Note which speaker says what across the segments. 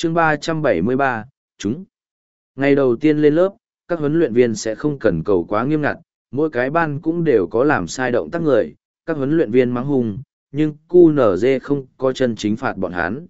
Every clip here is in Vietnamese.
Speaker 1: chương 373, chúng. Ngày đầu tiên lên lớp, các huấn luyện viên sẽ không cần cầu quá nghiêm ngặt, mỗi cái ban cũng đều có làm sai động tác người, các huấn luyện viên mắng hung, nhưng QNZ không có chân chính phạt bọn hắn.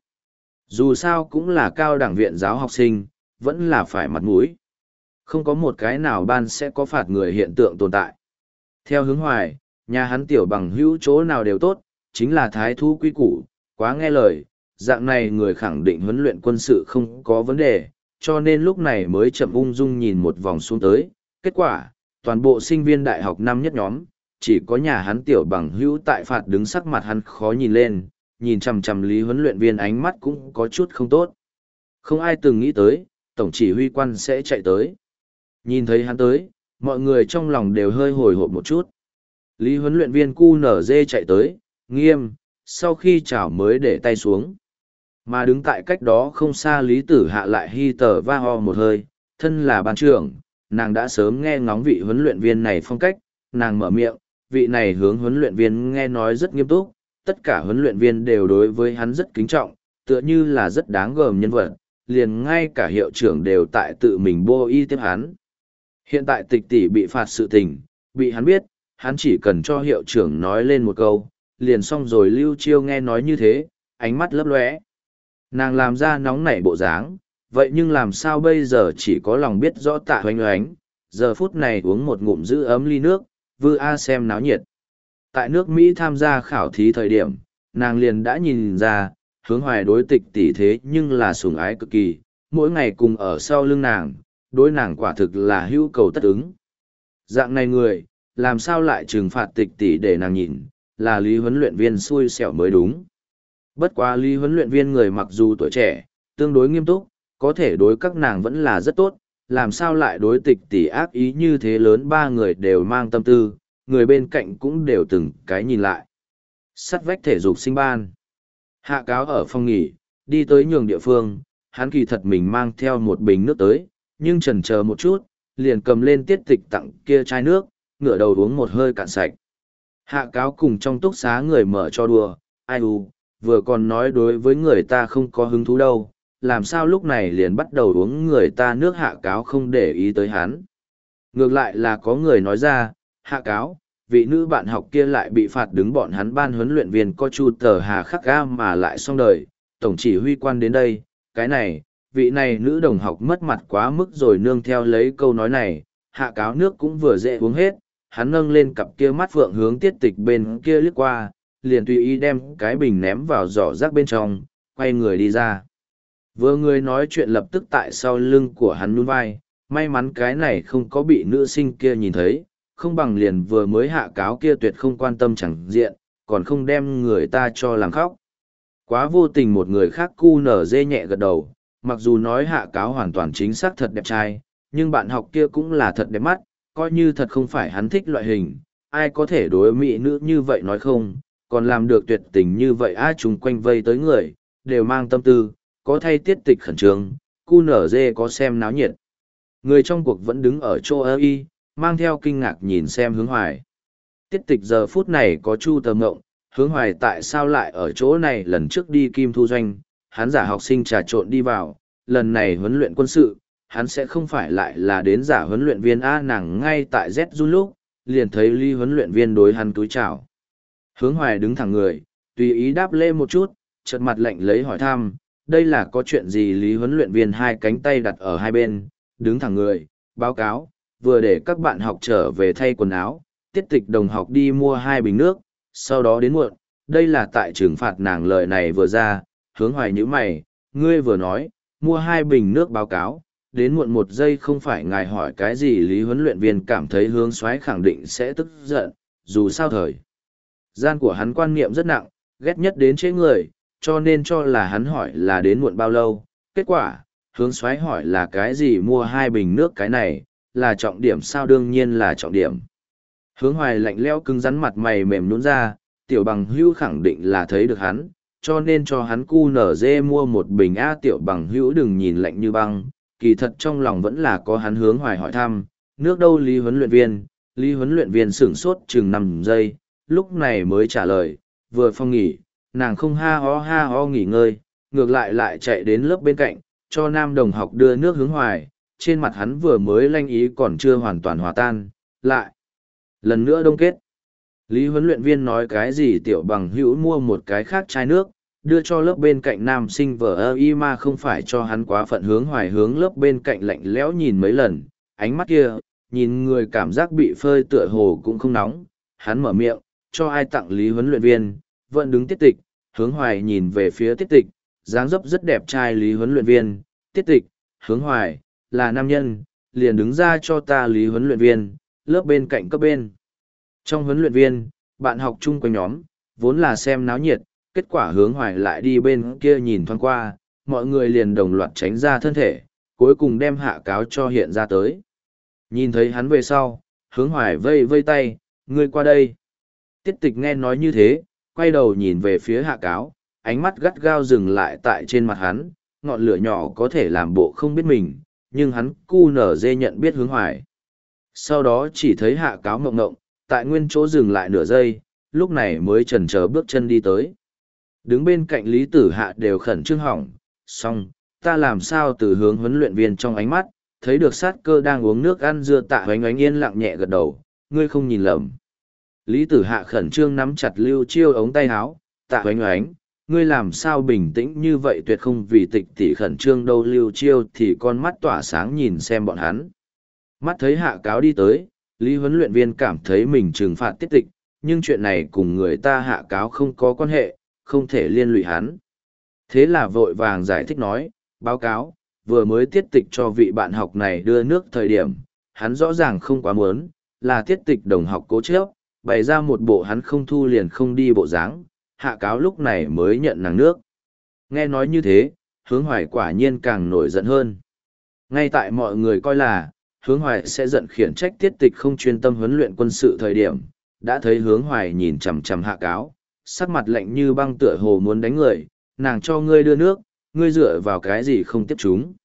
Speaker 1: Dù sao cũng là cao đẳng viện giáo học sinh, vẫn là phải mặt mũi. Không có một cái nào ban sẽ có phạt người hiện tượng tồn tại. Theo Hướng Hoài, nhà hắn tiểu bằng hữu chỗ nào đều tốt, chính là thái thú quý củ, quá nghe lời, dạng này người khẳng định huấn luyện quân sự không có vấn đề, cho nên lúc này mới chậm ung dung nhìn một vòng xuống tới. Kết quả, toàn bộ sinh viên đại học năm nhất nhóm, chỉ có nhà hắn tiểu bằng hữu tại phạt đứng sắc mặt hắn khó nhìn lên, nhìn chằm chằm Lý huấn luyện viên ánh mắt cũng có chút không tốt. Không ai từng nghĩ tới, tổng chỉ huy quan sẽ chạy tới. Nhìn thấy hắn tới, mọi người trong lòng đều hơi hồi hộp một chút. Lý huấn luyện viên QNZ chạy tới, nghiêm, sau khi chào mới để tay xuống. Mà đứng tại cách đó không xa Lý Tử Hạ lại hi tờ va ho một hơi, thân là ban trưởng, nàng đã sớm nghe ngóng vị huấn luyện viên này phong cách, nàng mở miệng, vị này hướng huấn luyện viên nghe nói rất nghiêm túc, tất cả huấn luyện viên đều đối với hắn rất kính trọng, tựa như là rất đáng gờm nhân vật, liền ngay cả hiệu trưởng đều tại tự mình bô y tiếp hắn. Hiện tại tịch tỷ bị phạt sự tình, bị hắn biết, hắn chỉ cần cho hiệu trưởng nói lên một câu, liền xong rồi. Lưu Chiêu nghe nói như thế, ánh mắt lấp lóe. Nàng làm ra nóng nảy bộ dáng, vậy nhưng làm sao bây giờ chỉ có lòng biết rõ Tạ Hoánh Oánh, giờ phút này uống một ngụm giữ ấm ly nước, vư a xem náo nhiệt. Tại nước Mỹ tham gia khảo thí thời điểm, nàng liền đã nhìn ra, Hướng Hoài đối tịch tỷ thế nhưng là sủng ái cực kỳ, mỗi ngày cùng ở sau lưng nàng, đối nàng quả thực là hữu cầu tất ứng. Dạng này người, làm sao lại trừng phạt tịch tỷ để nàng nhìn, là Lý huấn luyện viên xui xẻo mới đúng. Bất quá Lý huấn luyện viên người mặc dù tuổi trẻ, tương đối nghiêm túc, có thể đối các nàng vẫn là rất tốt, làm sao lại đối tịch tỷ ác ý như thế lớn. Ba người đều mang tâm tư, người bên cạnh cũng đều từng cái nhìn lại. Sắt vách thể dục sinh ban. Hạ Cáo ở phòng nghỉ, đi tới nhường địa phương, hắn kỳ thật mình mang theo một bình nước tới, nhưng chần chờ một chút, liền cầm lên Tiết Tịch tặng kia chai nước, ngửa đầu uống một hơi cạn sạch. Hạ Cáo cùng trong túc xá người mở cho đùa, ai u, vừa còn nói đối với người ta không có hứng thú đâu, làm sao lúc này liền bắt đầu uống người ta nước. Hạ Cáo không để ý tới hắn. Ngược lại là có người nói ra, Hạ Cáo, vị nữ bạn học kia lại bị phạt đứng, bọn hắn ban huấn luyện viên có Chu Tờ Hà Khắc Ga mà lại xong đời, tổng chỉ huy quan đến đây, cái này, vị này nữ đồng học mất mặt quá mức rồi. Nương theo lấy câu nói này, Hạ Cáo nước cũng vừa dễ uống hết, hắn nâng lên cặp kia mắt phượng hướng Tiết Tịch bên kia liếc qua, liền tùy ý đem cái bình ném vào giỏ rác bên trong, quay người đi ra. Vừa người nói chuyện lập tức tại sau lưng của hắn nhún vai, may mắn cái này không có bị nữ sinh kia nhìn thấy, không bằng liền vừa mới Hạ Cáo kia tuyệt không quan tâm chẳng diện, còn không đem người ta cho làm khóc. Quá vô tình. Một người khác QNZ nhẹ gật đầu, mặc dù nói Hạ Cáo hoàn toàn chính xác thật đẹp trai, nhưng bạn học kia cũng là thật đẹp mắt, coi như thật không phải hắn thích loại hình, ai có thể đối mỹ nữ như vậy nói không, còn làm được tuyệt tình như vậy. Ai chúng quanh vây tới người, đều mang tâm tư, có thay Tiết Tịch khẩn trương, QNZ có xem náo nhiệt. Người trong cuộc vẫn đứng ở chỗ y, mang theo kinh ngạc nhìn xem Hướng Hoài. Tiết Tịch giờ phút này có Chu Tờ Ngộng, Hướng Hoài tại sao lại ở chỗ này. Lần trước đi Kim Thu Doanh, hắn giả học sinh trà trộn đi vào, lần này huấn luyện quân sự, hắn sẽ không phải lại là đến giả huấn luyện viên. A, nàng ngay tại Z run lúc, liền thấy Lý huấn luyện viên đối hắn túi chào. Hướng Hoài đứng thẳng người, tùy ý đáp lễ một chút, chợt mặt lạnh lấy hỏi thăm, đây là có chuyện gì? Lý huấn luyện viên hai cánh tay đặt ở hai bên, đứng thẳng người, báo cáo, vừa để các bạn học trở về thay quần áo, Tiết Tịch đồng học đi mua 2 bình nước, sau đó đến muộn, đây là tại trừng phạt nàng. Lời này vừa ra, Hướng Hoài nhíu mày, ngươi vừa nói, mua 2 bình nước báo cáo, đến muộn 1 giây không phải ngài hỏi cái gì? Lý huấn luyện viên cảm thấy Hướng Soái khẳng định sẽ tức giận, dù sao thời gian của hắn quan niệm rất nặng, ghét nhất đến chế người, cho nên cho là hắn hỏi là đến muộn bao lâu. Kết quả, Hướng Soái hỏi là cái gì? Mua 2 bình nước, cái này là trọng điểm sao? Đương nhiên là trọng điểm. Hướng Hoài lạnh lẽo cứng rắn, mặt mày mềm nhũn ra, tiểu bằng hữu khẳng định là thấy được hắn, cho nên cho hắn QNZ mua 1 bình. A, tiểu bằng hữu đừng nhìn lạnh như băng, kỳ thật trong lòng vẫn là có hắn. Hướng Hoài hỏi thăm, nước đâu? Lý huấn luyện viên. Lý huấn luyện viên sửng sốt chừng 5 giây, lúc này mới trả lời, vừa phòng nghỉ, nàng không ha ho nghỉ ngơi, ngược lại lại chạy đến lớp bên cạnh, cho nam đồng học đưa nước hướng hoài, trên mặt hắn vừa mới lanh ý còn chưa hoàn toàn hòa tan, lại. Lần nữa đông kết. Lý huấn luyện viên nói cái gì tiểu bằng hữu mua một cái khác chai nước, đưa cho lớp bên cạnh nam sinh vờ ơ y mà không phải cho hắn quá phận hướng hoài hướng lớp bên cạnh lạnh lẽo nhìn mấy lần, ánh mắt kia, nhìn người cảm giác bị phơi tựa hồ cũng không nóng, hắn mở miệng, cho ai tặng Lý huấn luyện viên, vẫn đứng tiết tịch, hướng hoài nhìn về phía tiết tịch, dáng dấp rất đẹp trai Lý huấn luyện viên, tiết tịch, hướng hoài, là nam nhân, liền đứng ra cho ta Lý huấn luyện viên, lớp bên cạnh cấp bên. Trong huấn luyện viên, bạn học chung quanh nhóm, vốn là xem náo nhiệt, kết quả hướng hoài lại đi bên kia nhìn thoáng qua, mọi người liền đồng loạt tránh ra thân thể, cuối cùng đem hạ cáo cho hiện ra tới. Nhìn thấy hắn về sau, hướng hoài vây vây tay, ngươi qua đây. Tiết tịch nghe nói như thế, quay đầu nhìn về phía hạ cáo, ánh mắt gắt gao dừng lại tại trên mặt hắn, ngọn lửa nhỏ có thể làm bộ không biết mình, nhưng hắn cu nở dê nhận biết hướng hoài. Sau đó chỉ thấy hạ cáo mộng ngộng, tại nguyên chỗ dừng lại nửa giây, lúc này mới chần chờ bước chân đi tới. Đứng bên cạnh Lý Tử Hạ đều khẩn trương hỏng, xong, ta làm sao từ hướng huấn luyện viên trong ánh mắt, thấy được sát cơ đang uống nước ăn dưa tạ hoánh ánh yên lặng nhẹ gật đầu, ngươi không nhìn lầm. Lý Tử Hạ khẩn trương nắm chặt Lưu Chiêu ống tay áo, tạ hoánh ánh, ngươi làm sao bình tĩnh như vậy tuyệt không vì tịch tỷ khẩn trương đâu Lưu Chiêu thì con mắt tỏa sáng nhìn xem bọn hắn. Mắt thấy hạ cáo đi tới, Lý huấn luyện viên cảm thấy mình trừng phạt tiết tịch, nhưng chuyện này cùng người ta hạ cáo không có quan hệ, không thể liên lụy hắn. Thế là vội vàng giải thích nói, báo cáo, vừa mới tiết tịch cho vị bạn học này đưa nước thời điểm, hắn rõ ràng không quá muốn, là tiết tịch đồng học cố chấp, bày ra một bộ hắn không thu liền không đi bộ dáng, hạ cáo lúc này mới nhận nàng nước. Nghe nói như thế, hướng hoài quả nhiên càng nổi giận hơn. Ngay tại mọi người coi là, hướng hoài sẽ giận khiển trách tiết tịch không chuyên tâm huấn luyện quân sự thời điểm, đã thấy hướng hoài nhìn chằm chằm hạ cáo, sắc mặt lạnh như băng tựa hồ muốn đánh người, nàng cho ngươi đưa nước, ngươi dựa vào cái gì không tiếp chúng.